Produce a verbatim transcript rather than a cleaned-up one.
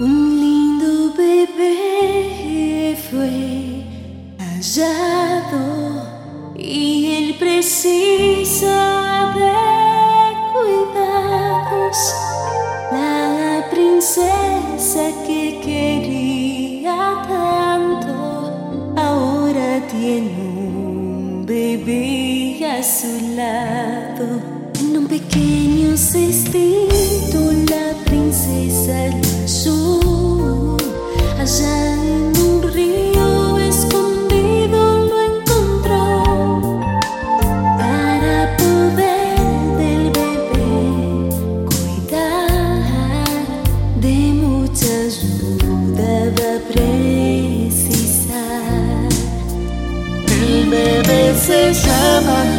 Un lindo bebé fue hallado y él precisa de cuidados. La princesa que quería tanto ahora tiene un bebé a su lado. En un pequeño cestito la princesa lo halló, allá en un río escondido lo encontró. Para poder del bebé cuidar, de mucha ayuda va a precisar. El bebé se llama